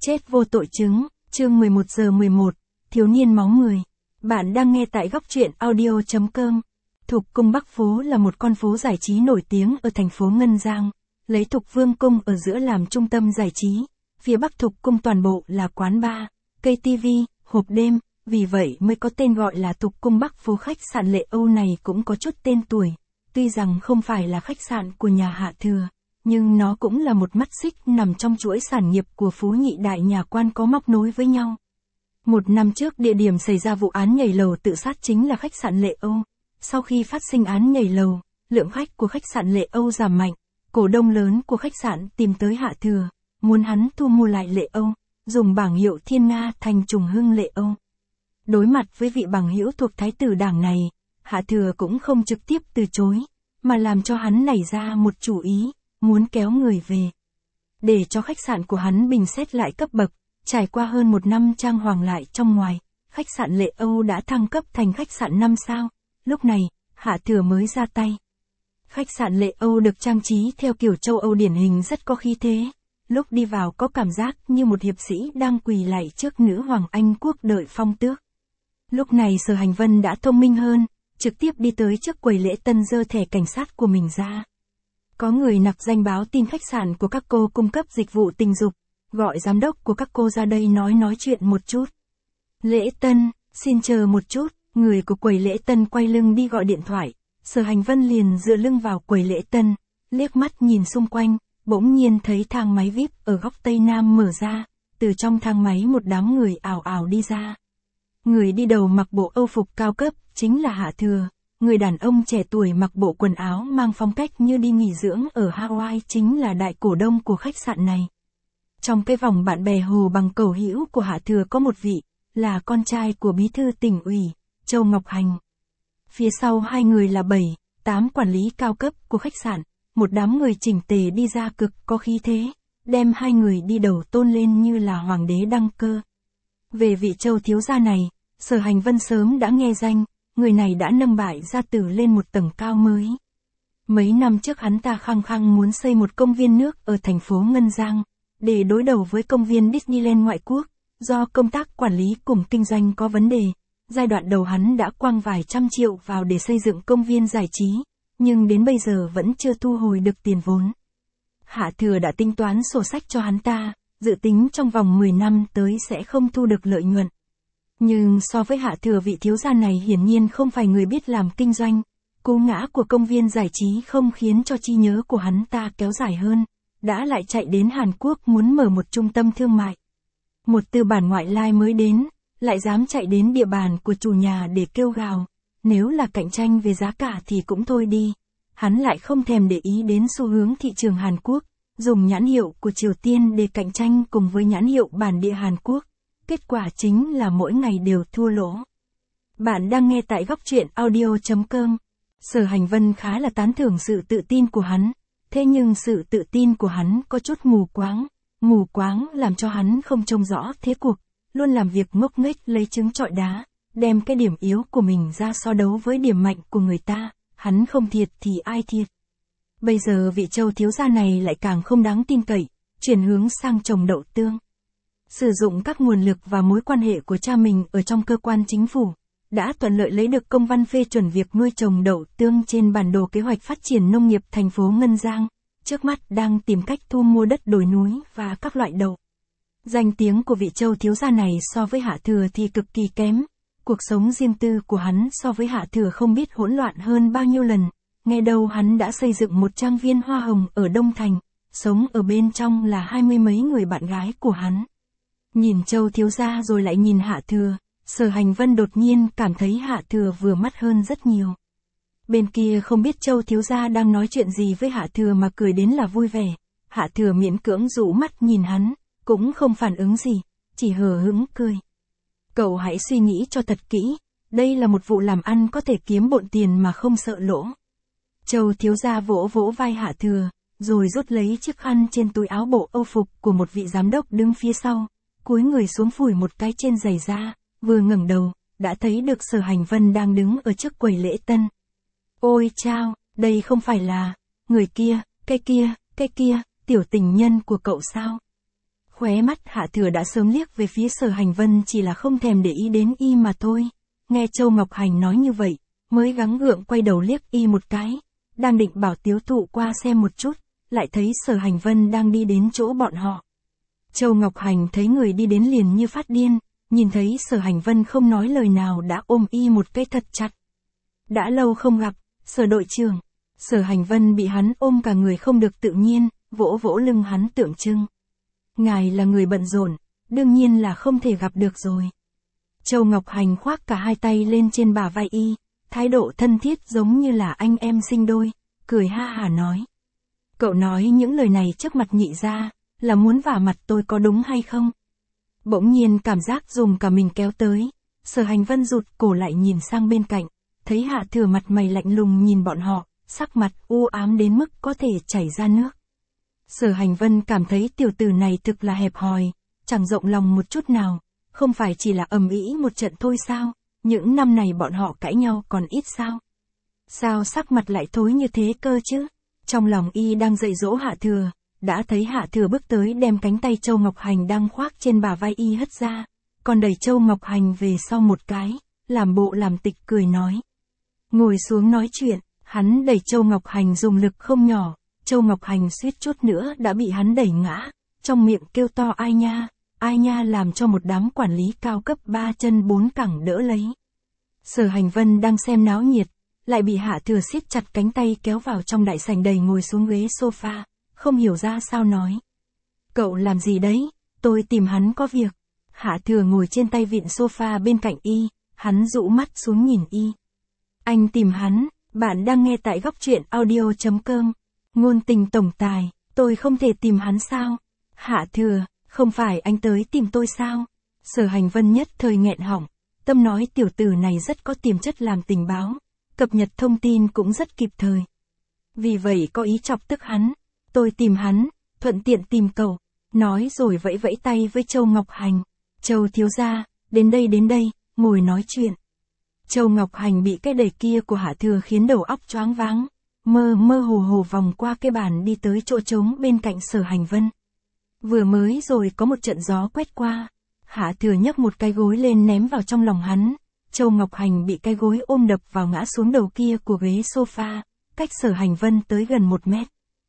Chết vô tội chứng, chương 11:11, thiếu niên máu người. Bạn đang nghe tại góc truyện audio.com. Thục Cung Bắc Phố là một con phố giải trí nổi tiếng ở thành phố Ngân Giang, lấy Thục Vương Cung ở giữa làm trung tâm giải trí. Phía Bắc Thục Cung toàn bộ là quán bar, cây TV, hộp đêm, vì vậy mới có tên gọi là Thục Cung Bắc Phố. Khách sạn Lệ Âu này cũng có chút tên tuổi, tuy rằng không phải là khách sạn của nhà Hạ Thừa, nhưng nó cũng là một mắt xích nằm trong chuỗi sản nghiệp của Phú Nhị Đại nhà quan có móc nối với nhau. Một năm trước địa điểm xảy ra vụ án nhảy lầu tự sát chính là khách sạn Lệ Âu. Sau khi phát sinh án nhảy lầu, lượng khách của khách sạn Lệ Âu giảm mạnh, cổ đông lớn của khách sạn tìm tới Hạ Thừa, muốn hắn thu mua lại Lệ Âu, dùng bảng hiệu Thiên Nga thành Trùng Hưng Lệ Âu. Đối mặt với vị bằng hữu thuộc Thái tử Đảng này, Hạ Thừa cũng không trực tiếp từ chối, mà làm cho hắn nảy ra một chủ ý, muốn kéo người về. Để cho khách sạn của hắn bình xét lại cấp bậc, trải qua hơn một năm trang hoàng lại trong ngoài, khách sạn Lệ Âu đã thăng cấp thành khách sạn 5 sao. Lúc này, Hạ Thừa mới ra tay. Khách sạn Lệ Âu được trang trí theo kiểu châu Âu điển hình rất có khí thế. Lúc đi vào có cảm giác như một hiệp sĩ đang quỳ lạy trước nữ hoàng Anh quốc đợi phong tước. Lúc này Sở Hành Vân đã thông minh hơn, trực tiếp đi tới trước quầy lễ tân giơ thẻ cảnh sát của mình ra. Có người nặc danh báo tin khách sạn của các cô cung cấp dịch vụ tình dục, gọi giám đốc của các cô ra đây nói chuyện một chút. Lễ tân, xin chờ một chút, người của quầy lễ tân quay lưng đi gọi điện thoại, Sở Hành Vân liền dựa lưng vào quầy lễ tân, liếc mắt nhìn xung quanh, bỗng nhiên thấy thang máy VIP ở góc Tây Nam mở ra, từ trong thang máy một đám người ảo ảo đi ra. Người đi đầu mặc bộ Âu phục cao cấp, chính là Hạ Thừa. Người đàn ông trẻ tuổi mặc bộ quần áo mang phong cách như đi nghỉ dưỡng ở Hawaii chính là đại cổ đông của khách sạn này. Trong cái vòng bạn bè hồ bằng cầu hữu của Hạ Thừa có một vị, là con trai của bí thư tỉnh ủy, Châu Ngọc Hành. Phía sau hai người là 7-8 quản lý cao cấp của khách sạn, một đám người chỉnh tề đi ra cực có khí thế, đem hai người đi đầu tôn lên như là hoàng đế đăng cơ. Về vị Châu thiếu gia này, Sở Hành Vân sớm đã nghe danh. Người này đã nâng Bại Gia Tử lên một tầng cao mới. Mấy năm trước hắn ta khăng khăng muốn xây một công viên nước ở thành phố Ngân Giang, để đối đầu với công viên Disneyland ngoại quốc, do công tác quản lý cùng kinh doanh có vấn đề. Giai đoạn đầu hắn đã quăng vài trăm triệu vào để xây dựng công viên giải trí, nhưng đến bây giờ vẫn chưa thu hồi được tiền vốn. Hạ Thừa đã tính toán sổ sách cho hắn ta, dự tính trong vòng 10 năm tới sẽ không thu được lợi nhuận. Nhưng so với Hạ Thừa vị thiếu gia này hiển nhiên không phải người biết làm kinh doanh, cú ngã của công viên giải trí không khiến cho trí nhớ của hắn ta kéo dài hơn, đã lại chạy đến Hàn Quốc muốn mở một trung tâm thương mại. Một tư bản ngoại lai mới đến, lại dám chạy đến địa bàn của chủ nhà để kêu gào, nếu là cạnh tranh về giá cả thì cũng thôi đi. Hắn lại không thèm để ý đến xu hướng thị trường Hàn Quốc, dùng nhãn hiệu của Triều Tiên để cạnh tranh cùng với nhãn hiệu bản địa Hàn Quốc. Kết quả chính là mỗi ngày đều thua lỗ. Bạn đang nghe tại góc truyện audio.com. Sở Hành Vân khá là tán thưởng sự tự tin của hắn, thế nhưng sự tự tin của hắn có chút mù quáng làm cho hắn không trông rõ thế cuộc, luôn làm việc ngốc nghếch lấy trứng trọi đá, đem cái điểm yếu của mình ra so đấu với điểm mạnh của người ta, hắn không thiệt thì ai thiệt. Bây giờ vị Châu thiếu gia này lại càng không đáng tin cậy, chuyển hướng sang trồng đậu tương. Sử dụng các nguồn lực và mối quan hệ của cha mình ở trong cơ quan chính phủ, đã thuận lợi lấy được công văn phê chuẩn việc nuôi trồng đậu tương trên bản đồ kế hoạch phát triển nông nghiệp thành phố Ngân Giang, trước mắt đang tìm cách thu mua đất đồi núi và các loại đậu. Danh tiếng của vị Châu thiếu gia này so với Hạ Thừa thì cực kỳ kém, cuộc sống riêng tư của hắn so với Hạ Thừa không biết hỗn loạn hơn bao nhiêu lần, nghe đâu hắn đã xây dựng một trang viên hoa hồng ở Đông Thành, sống ở bên trong là 20 mấy người bạn gái của hắn. Nhìn Châu thiếu gia rồi lại nhìn Hạ Thừa, Sở Hành Vân đột nhiên cảm thấy Hạ Thừa vừa mắt hơn rất nhiều. Bên kia không biết Châu thiếu gia đang nói chuyện gì với Hạ Thừa mà cười đến là vui vẻ. Hạ Thừa miễn cưỡng rũ mắt nhìn hắn, cũng không phản ứng gì, chỉ hờ hững cười. Cậu hãy suy nghĩ cho thật kỹ, đây là một vụ làm ăn có thể kiếm bộn tiền mà không sợ lỗ. Châu thiếu gia vỗ vỗ vai Hạ Thừa, rồi rút lấy chiếc khăn trên túi áo bộ Âu phục của một vị giám đốc đứng phía sau. Cúi người xuống phủi một cái trên giày da, vừa ngẩng đầu, đã thấy được Sở Hành Vân đang đứng ở trước quầy lễ tân. Ôi chao, đây không phải là, người kia, cái kia, tiểu tình nhân của cậu sao? Khóe mắt Hạ Thừa đã sớm liếc về phía Sở Hành Vân, chỉ là không thèm để ý đến y mà thôi. Nghe Châu Ngọc Hành nói như vậy, mới gắng gượng quay đầu liếc y một cái, đang định bảo Tiếu Thụ qua xem một chút, lại thấy Sở Hành Vân đang đi đến chỗ bọn họ. Châu Ngọc Hành thấy người đi đến liền như phát điên, nhìn thấy Sở Hành Vân không nói lời nào đã ôm y một cái thật chặt. Đã lâu không gặp, Sở đội trưởng. Sở Hành Vân bị hắn ôm cả người không được tự nhiên, vỗ vỗ lưng hắn tượng trưng. Ngài là người bận rộn, đương nhiên là không thể gặp được rồi. Châu Ngọc Hành khoác cả hai tay lên trên bả vai y, thái độ thân thiết giống như là anh em sinh đôi, cười ha hả nói. Cậu nói những lời này trước mặt Nhị gia, là muốn vả mặt tôi có đúng hay không? Bỗng nhiên cảm giác dùng cả mình kéo tới, Sở Hành Vân rụt cổ lại nhìn sang bên cạnh, thấy Hạ Thừa mặt mày lạnh lùng nhìn bọn họ, sắc mặt u ám đến mức có thể chảy ra nước. Sở Hành Vân cảm thấy tiểu tử này thực là hẹp hòi, chẳng rộng lòng một chút nào, không phải chỉ là ầm ĩ một trận thôi sao, những năm này bọn họ cãi nhau còn ít sao? Sao sắc mặt lại thối như thế cơ chứ? Trong lòng y đang dạy dỗ Hạ Thừa, đã thấy Hạ Thừa bước tới đem cánh tay Châu Ngọc Hành đang khoác trên bả vai y hất ra, còn đẩy Châu Ngọc Hành về sau một cái, làm bộ làm tịch cười nói. Ngồi xuống nói chuyện, hắn đẩy Châu Ngọc Hành dùng lực không nhỏ, Châu Ngọc Hành suýt chút nữa đã bị hắn đẩy ngã, trong miệng kêu to ai nha làm cho một đám quản lý cao cấp 3 chân 4 cẳng đỡ lấy. Sở Hành Vân đang xem náo nhiệt, lại bị Hạ Thừa siết chặt cánh tay kéo vào trong đại sảnh đẩy ngồi xuống ghế sofa, không hiểu ra sao nói. Cậu làm gì đấy, tôi tìm hắn có việc. Hạ Thừa ngồi trên tay vịn sofa bên cạnh y, hắn dụ mắt xuống nhìn y. Anh tìm hắn, bạn đang nghe tại góc truyện audio.com. Ngôn tình tổng tài, tôi không thể tìm hắn sao? Hạ Thừa, không phải anh tới tìm tôi sao? Sở Hành Vân nhất thời nghẹn họng, tâm nói tiểu tử này rất có tiềm chất làm tình báo, cập nhật thông tin cũng rất kịp thời. Vì vậy có ý chọc tức hắn, tôi tìm hắn, thuận tiện tìm cậu, nói rồi vẫy vẫy tay với Châu Ngọc Hành. Châu thiếu gia, đến đây, ngồi nói chuyện. Châu Ngọc Hành bị cái đẩy kia của Hạ Thừa khiến đầu óc choáng váng, mơ hồ vòng qua cái bàn đi tới chỗ trống bên cạnh Sở Hành Vân. Vừa mới rồi có một trận gió quét qua, Hạ Thừa nhấc một cái gối lên ném vào trong lòng hắn, Châu Ngọc Hành bị cái gối ôm đập vào ngã xuống đầu kia của ghế sofa, cách Sở Hành Vân tới gần 1 mét.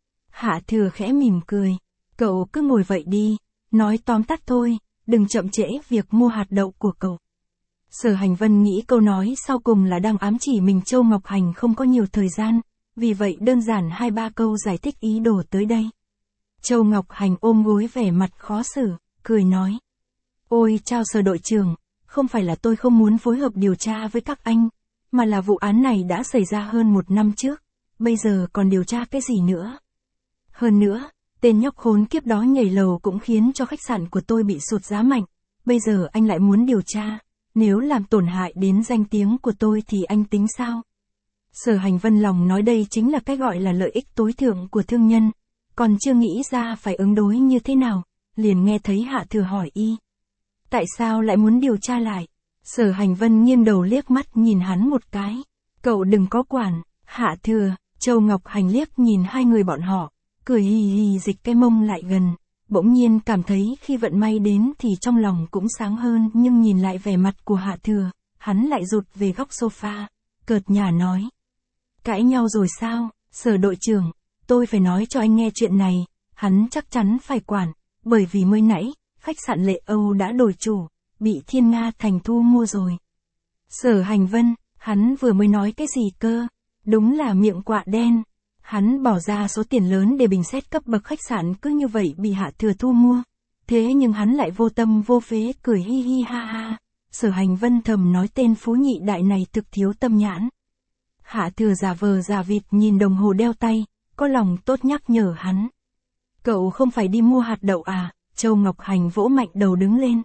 Hạ Thừa khẽ mỉm cười, cậu cứ ngồi vậy đi, nói tóm tắt thôi, đừng chậm trễ việc mua hạt đậu của cậu. Sở Hành Vân nghĩ câu nói sau cùng là đang ám chỉ mình Châu Ngọc Hành không có nhiều thời gian, vì vậy đơn giản 2-3 câu giải thích ý đồ tới đây. Châu Ngọc Hành ôm gối vẻ mặt khó xử, cười nói. Ôi chao Sở đội trưởng, không phải là tôi không muốn phối hợp điều tra với các anh, mà là vụ án này đã xảy ra hơn 1 năm trước, bây giờ còn điều tra cái gì nữa. Hơn nữa, tên nhóc khốn kiếp đó nhảy lầu cũng khiến cho khách sạn của tôi bị sụt giá mạnh, bây giờ anh lại muốn điều tra, nếu làm tổn hại đến danh tiếng của tôi thì anh tính sao? Sở Hành Vân lòng nói đây chính là cái gọi là lợi ích tối thượng của thương nhân, còn chưa nghĩ ra phải ứng đối như thế nào, liền nghe thấy Hạ Thừa hỏi y. Tại sao lại muốn điều tra lại? Sở Hành Vân nghiêng đầu liếc mắt nhìn hắn một cái. Cậu đừng có quản. Hạ Thừa, Châu Ngọc Hành liếc nhìn hai người bọn họ, cười hì hì dịch cái mông lại gần. Bỗng nhiên cảm thấy khi vận may đến thì trong lòng cũng sáng hơn, nhưng nhìn lại vẻ mặt của Hạ Thừa, hắn lại rụt về góc sofa, cợt nhả nói. Cãi nhau rồi sao? Sở đội trưởng, tôi phải nói cho anh nghe chuyện này, hắn chắc chắn phải quản, bởi vì mới nãy, khách sạn Lệ Âu đã đổi chủ, bị Thiên Nga Thành thu mua rồi. Sở Hành Vân, hắn vừa mới nói cái gì cơ? Đúng là miệng quạ đen. Hắn bỏ ra số tiền lớn để bình xét cấp bậc khách sạn cứ như vậy bị Hạ Thừa thu mua. Thế nhưng hắn lại vô tâm vô phế cười hi hi ha ha. Sở Hành Vân thầm nói tên phú nhị đại này thực thiếu tâm nhãn. Hạ Thừa giả vờ giả vịt nhìn đồng hồ đeo tay, có lòng tốt nhắc nhở hắn. Cậu không phải đi mua hạt đậu à? Châu Ngọc Hành vỗ mạnh đầu đứng lên.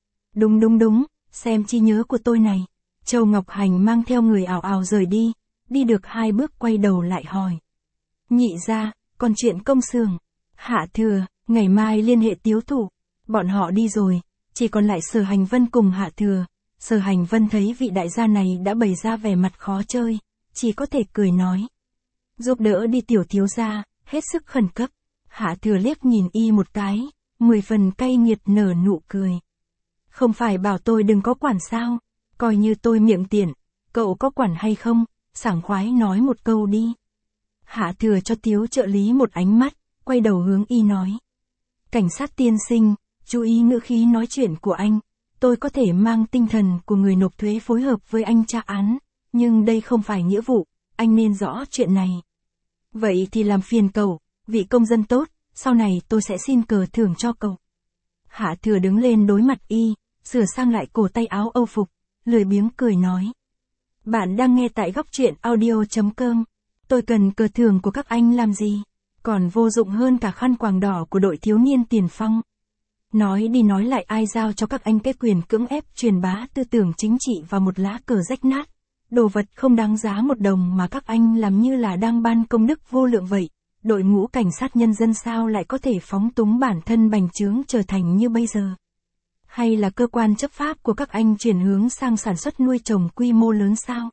Đúng, xem trí nhớ của tôi này. Châu Ngọc Hành mang theo người ảo ảo rời đi, đi được 2 bước quay đầu lại hỏi. Nhị gia, còn chuyện công xưởng. Hạ Thừa, ngày mai liên hệ Tiếu Thụ. Bọn họ đi rồi, chỉ còn lại Sở Hành Vân cùng Hạ Thừa. Sở Hành Vân thấy vị đại gia này đã bày ra vẻ mặt khó chơi, chỉ có thể cười nói. Giúp đỡ đi tiểu thiếu gia, hết sức khẩn cấp. Hạ Thừa liếc nhìn y một cái, 10 phần cay nghiệt nở nụ cười. Không phải bảo tôi đừng có quản sao, coi như tôi miệng tiện, cậu có quản hay không, sảng khoái nói một câu đi. Hạ Thừa cho Tiếu trợ lý một ánh mắt, quay đầu hướng Y nói. Cảnh sát tiên sinh, chú ý ngữ khí nói chuyện của anh, tôi có thể mang tinh thần của người nộp thuế phối hợp với anh tra án, nhưng đây không phải nghĩa vụ, anh nên rõ chuyện này. Vậy thì làm phiền cậu, vị công dân tốt, sau này tôi sẽ xin cờ thưởng cho cậu. Hạ Thừa đứng lên đối mặt Y, sửa sang lại cổ tay áo âu phục, lười biếng cười nói. Bạn đang nghe tại góc truyện audio.com. Tôi cần cờ thưởng của các anh làm gì? Còn vô dụng hơn cả khăn quàng đỏ của đội thiếu niên tiền phong. Nói đi nói lại ai giao cho các anh cái quyền cưỡng ép truyền bá tư tưởng chính trị và một lá cờ rách nát. Đồ vật không đáng giá một đồng mà các anh làm như là đang ban công đức vô lượng vậy. Đội ngũ cảnh sát nhân dân sao lại có thể phóng túng bản thân bành trướng trở thành như bây giờ? Hay là cơ quan chấp pháp của các anh chuyển hướng sang sản xuất nuôi trồng quy mô lớn sao?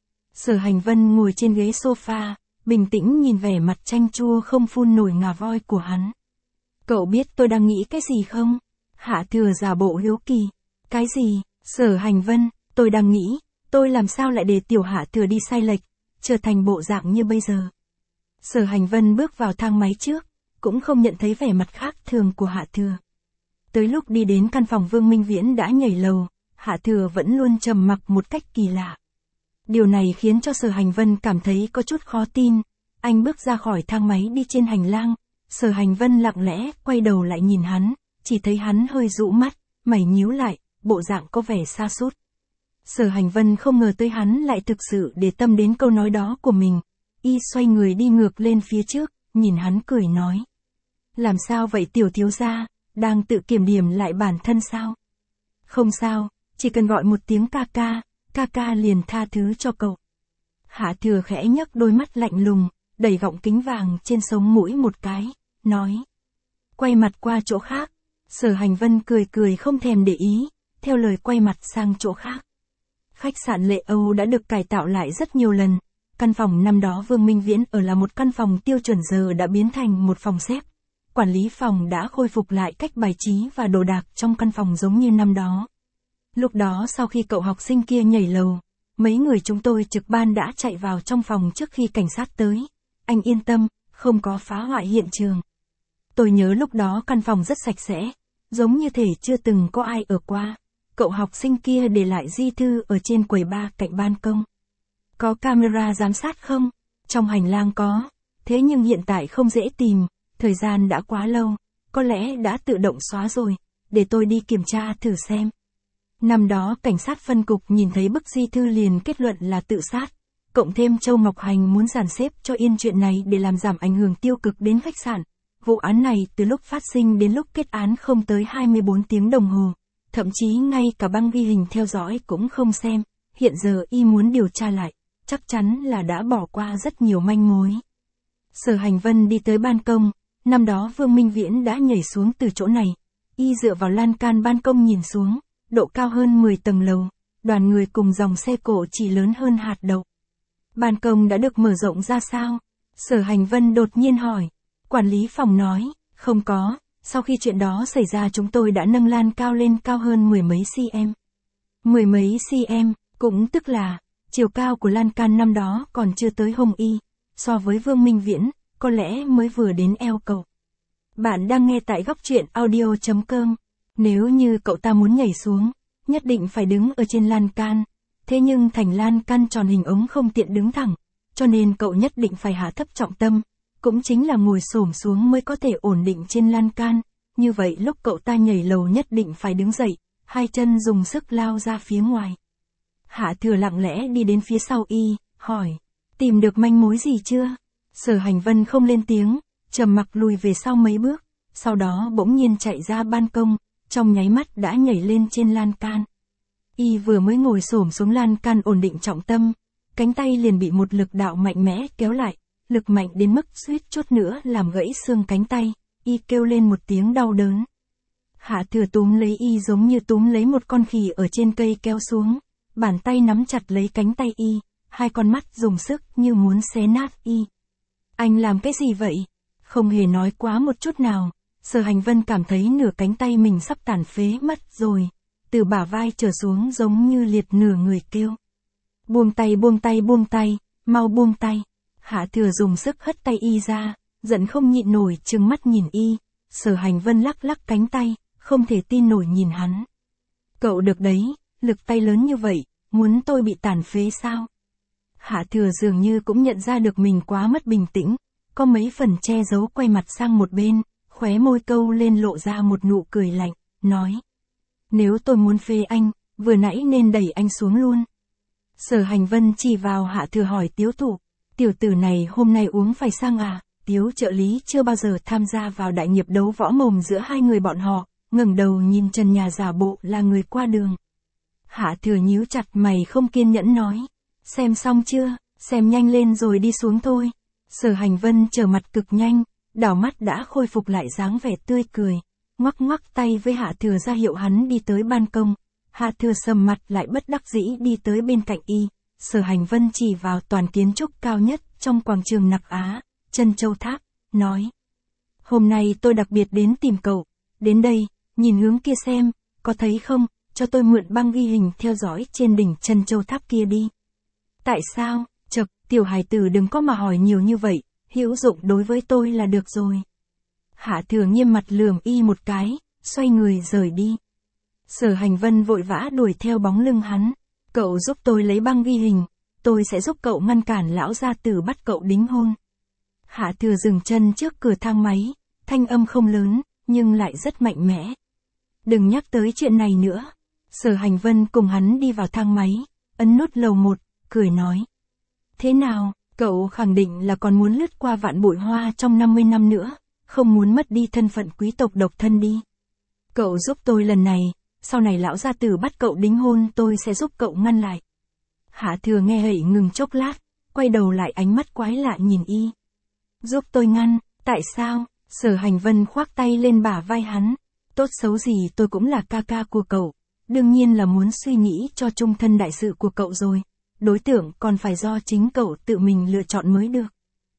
Sở Hành Vân ngồi trên ghế sofa, bình tĩnh nhìn vẻ mặt chanh chua không phun nổi ngà voi của hắn. Cậu biết tôi đang nghĩ cái gì không? Hạ Thừa giả bộ hiếu kỳ. Cái gì? Sở Hành Vân, tôi đang nghĩ, tôi làm sao lại để tiểu Hạ Thừa đi sai lệch, trở thành bộ dạng như bây giờ. Sở Hành Vân bước vào thang máy trước, cũng không nhận thấy vẻ mặt khác thường của Hạ Thừa. Tới lúc đi đến căn phòng Vương Minh Viễn đã nhảy lầu, Hạ Thừa vẫn luôn trầm mặc một cách kỳ lạ. Điều này khiến cho Sở Hành Vân cảm thấy có chút khó tin. Anh bước ra khỏi thang máy đi trên hành lang, Sở Hành Vân lặng lẽ quay đầu lại nhìn hắn, chỉ thấy hắn hơi rũ mắt, mày nhíu lại, bộ dạng có vẻ sa sút. Sở Hành Vân không ngờ tới hắn lại thực sự để tâm đến câu nói đó của mình. Y xoay người đi ngược lên phía trước, nhìn hắn cười nói. Làm sao vậy tiểu thiếu gia, đang tự kiểm điểm lại bản thân sao? Không sao, chỉ cần gọi một tiếng ca ca liền tha thứ cho cậu. Hạ Thừa khẽ nhấc đôi mắt lạnh lùng, đẩy gọng kính vàng trên sống mũi một cái, nói. Quay mặt qua chỗ khác. Sở Hành Vân cười không thèm để ý, theo lời quay mặt sang chỗ khác. Khách sạn Lệ Âu đã được cải tạo lại rất nhiều lần. Căn phòng năm đó Vương Minh Viễn ở là một căn phòng tiêu chuẩn, giờ đã biến thành một phòng xếp. Quản lý phòng đã khôi phục lại cách bài trí và đồ đạc trong căn phòng giống như năm đó. Lúc đó sau khi cậu học sinh kia nhảy lầu, mấy người chúng tôi trực ban đã chạy vào trong phòng trước khi cảnh sát tới. Anh yên tâm, không có phá hoại hiện trường. Tôi nhớ lúc đó căn phòng rất sạch sẽ, giống như thể chưa từng có ai ở qua. Cậu học sinh kia để lại di thư ở trên quầy bar cạnh ban công. Có camera giám sát không? Trong hành lang có, thế nhưng hiện tại không dễ tìm, thời gian đã quá lâu, có lẽ đã tự động xóa rồi, để tôi đi kiểm tra thử xem. Năm đó cảnh sát phân cục nhìn thấy bức di thư liền kết luận là tự sát, cộng thêm Châu Ngọc Hành muốn dàn xếp cho yên chuyện này để làm giảm ảnh hưởng tiêu cực đến khách sạn. Vụ án này từ lúc phát sinh đến lúc kết án không tới 24 tiếng đồng hồ, thậm chí ngay cả băng ghi hình theo dõi cũng không xem, hiện giờ y muốn điều tra lại, chắc chắn là đã bỏ qua rất nhiều manh mối. Sở Hành Vân đi tới ban công, năm đó Vương Minh Viễn đã nhảy xuống từ chỗ này, y dựa vào lan can ban công nhìn xuống, độ cao hơn 10 tầng lầu, đoàn người cùng dòng xe cộ chỉ lớn hơn hạt đậu. Ban công đã được mở rộng ra sao? Sở Hành Vân đột nhiên hỏi. Quản lý phòng nói, không có, sau khi chuyện đó xảy ra chúng tôi đã nâng lan cao lên cao hơn mười mấy cm. Mười mấy cm, cũng tức là, chiều cao của lan can năm đó còn chưa tới hông y, so với Vương Minh Viễn, có lẽ mới vừa đến eo cậu. Bạn đang nghe tại góc truyện audio.com. Nếu như cậu ta muốn nhảy xuống, nhất định phải đứng ở trên lan can, thế nhưng thành lan can tròn hình ống không tiện đứng thẳng, cho nên cậu nhất định phải hạ thấp trọng tâm, cũng chính là ngồi xổm xuống mới có thể ổn định trên lan can, như vậy lúc cậu ta nhảy lầu nhất định phải đứng dậy, hai chân dùng sức lao ra phía ngoài. Hạ Thừa lặng lẽ đi đến phía sau y, hỏi, tìm được manh mối gì chưa? Sở Hành Vân không lên tiếng, trầm mặc lùi về sau mấy bước, sau đó bỗng nhiên chạy ra ban công, trong nháy mắt đã nhảy lên trên lan can. Y vừa mới ngồi xổm xuống lan can ổn định trọng tâm, cánh tay liền bị một lực đạo mạnh mẽ kéo lại, lực mạnh đến mức suýt chút nữa làm gãy xương cánh tay, y kêu lên một tiếng đau đớn. Hạ Thừa túm lấy y giống như túm lấy một con khỉ ở trên cây kéo xuống, bàn tay nắm chặt lấy cánh tay y, hai con mắt dùng sức như muốn xé nát y. Anh làm cái gì vậy? Không hề nói quá một chút nào. Sở Hành Vân cảm thấy nửa cánh tay mình sắp tàn phế mất rồi, từ bả vai trở xuống giống như liệt nửa người kêu. Buông tay buông tay buông tay, mau buông tay. Hạ Thừa dùng sức hất tay y ra, giận không nhịn nổi trừng mắt nhìn y. Sở Hành Vân lắc lắc cánh tay, không thể tin nổi nhìn hắn. Cậu được đấy, lực tay lớn như vậy, muốn tôi bị tàn phế sao? Hạ Thừa dường như cũng nhận ra được mình quá mất bình tĩnh, có mấy phần che giấu quay mặt sang một bên, khóe môi câu lên lộ ra một nụ cười lạnh, nói. Nếu tôi muốn phế anh, vừa nãy nên đẩy anh xuống luôn. Sở Hành Vân chỉ vào Hạ Thừa hỏi Tiếu Thụ, tiểu tử này hôm nay uống phải sang à? Tiếu trợ lý chưa bao giờ tham gia vào đại nghiệp đấu võ mồm giữa hai người bọn họ, ngẩng đầu nhìn trần nhà giả bộ là người qua đường. Hạ Thừa nhíu chặt mày không kiên nhẫn nói, xem xong chưa, xem nhanh lên rồi đi xuống thôi. Sở Hành Vân trở mặt cực nhanh, đảo mắt đã khôi phục lại dáng vẻ tươi cười, ngoắc ngoắc tay với Hạ Thừa ra hiệu hắn đi tới ban công. Hạ Thừa sầm mặt lại bất đắc dĩ đi tới bên cạnh y. Sở Hành Vân chỉ vào toàn kiến trúc cao nhất trong quảng trường Nặc Á, Trân Châu Tháp, nói. Hôm nay tôi đặc biệt đến tìm cậu, đến đây, nhìn hướng kia xem, có thấy không, cho tôi mượn băng ghi hình theo dõi trên đỉnh Trân Châu Tháp kia đi. Tại sao, chậc, tiểu hài tử đừng có mà hỏi nhiều như vậy, hữu dụng đối với tôi là được rồi. Hạ Thừa nghiêm mặt lườm y một cái, xoay người rời đi. Sở Hành Vân vội vã đuổi theo bóng lưng hắn. Cậu giúp tôi lấy băng ghi hình, tôi sẽ giúp cậu ngăn cản lão gia tử bắt cậu đính hôn. Hạ Thừa dừng chân trước cửa thang máy, thanh âm không lớn, nhưng lại rất mạnh mẽ. Đừng nhắc tới chuyện này nữa. Sở Hành Vân cùng hắn đi vào thang máy, ấn nút lầu 1, cười nói. Thế nào, cậu khẳng định là còn muốn lướt qua vạn bụi hoa trong 50 năm nữa, không muốn mất đi thân phận quý tộc độc thân đi. Cậu giúp tôi lần này, sau này lão gia tử bắt cậu đính hôn tôi sẽ giúp cậu ngăn lại. Hạ Thừa nghe hậy ngừng chốc lát, quay đầu lại ánh mắt quái lạ nhìn y. Giúp tôi ngăn, tại sao? Sở Hành Vân khoác tay lên bả vai hắn. Tốt xấu gì tôi cũng là ca ca của cậu, đương nhiên là muốn suy nghĩ cho chung thân đại sự của cậu rồi. Đối tượng còn phải do chính cậu tự mình lựa chọn mới được.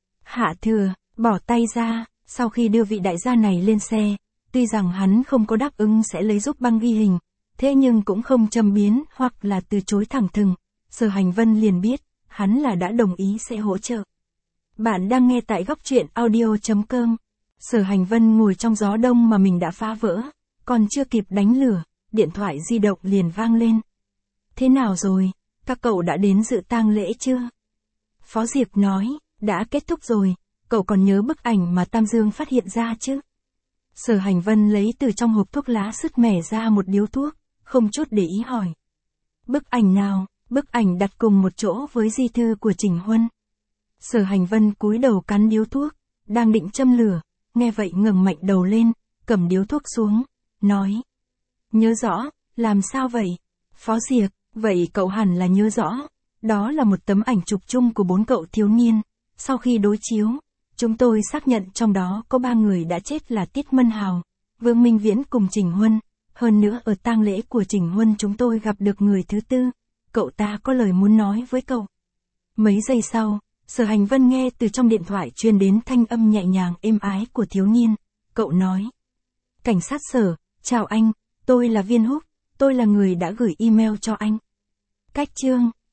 Hạ Thừa, bỏ tay ra, sau khi đưa vị đại gia này lên xe, tuy rằng hắn không có đáp ứng sẽ lấy giúp băng ghi hình, thế nhưng cũng không châm biếm hoặc là từ chối thẳng thừng. Sở Hành Vân liền biết, hắn là đã đồng ý sẽ hỗ trợ. Bạn đang nghe tại góc truyện audio.com. Sở Hành Vân ngồi trong gió đông mà mình đã phá vỡ, còn chưa kịp đánh lửa, điện thoại di động liền vang lên. Thế nào rồi, các cậu đã đến dự tang lễ chưa? Phó Diệp nói, đã kết thúc rồi, cậu còn nhớ bức ảnh mà Tam Dương phát hiện ra chứ? Sở Hành Vân lấy từ trong hộp thuốc lá sứt mẻ ra một điếu thuốc, không chút để ý hỏi. Bức ảnh nào? Bức ảnh đặt cùng một chỗ với di thư của Trình Huân. Sở Hành Vân cúi đầu cắn điếu thuốc, đang định châm lửa, nghe vậy ngẩng mạnh đầu lên, cầm điếu thuốc xuống, nói. Nhớ rõ, làm sao vậy? Phó Diệp, vậy cậu hẳn là nhớ rõ. Đó là một tấm ảnh chụp chung của 4 cậu thiếu niên. Sau khi đối chiếu, chúng tôi xác nhận trong đó có 3 người đã chết là Tiết Mân Hào, Vương Minh Viễn cùng Trình Huân. Hơn nữa ở tang lễ của Trình Huân chúng tôi gặp được người thứ tư. Cậu ta có lời muốn nói với cậu. Mấy giây sau, Sở Hành Vân nghe từ trong điện thoại truyền đến thanh âm nhẹ nhàng êm ái của thiếu niên. Cậu nói. Cảnh sát Sở, chào anh, tôi là Viên Húc, tôi là người đã gửi email cho anh. Cách chương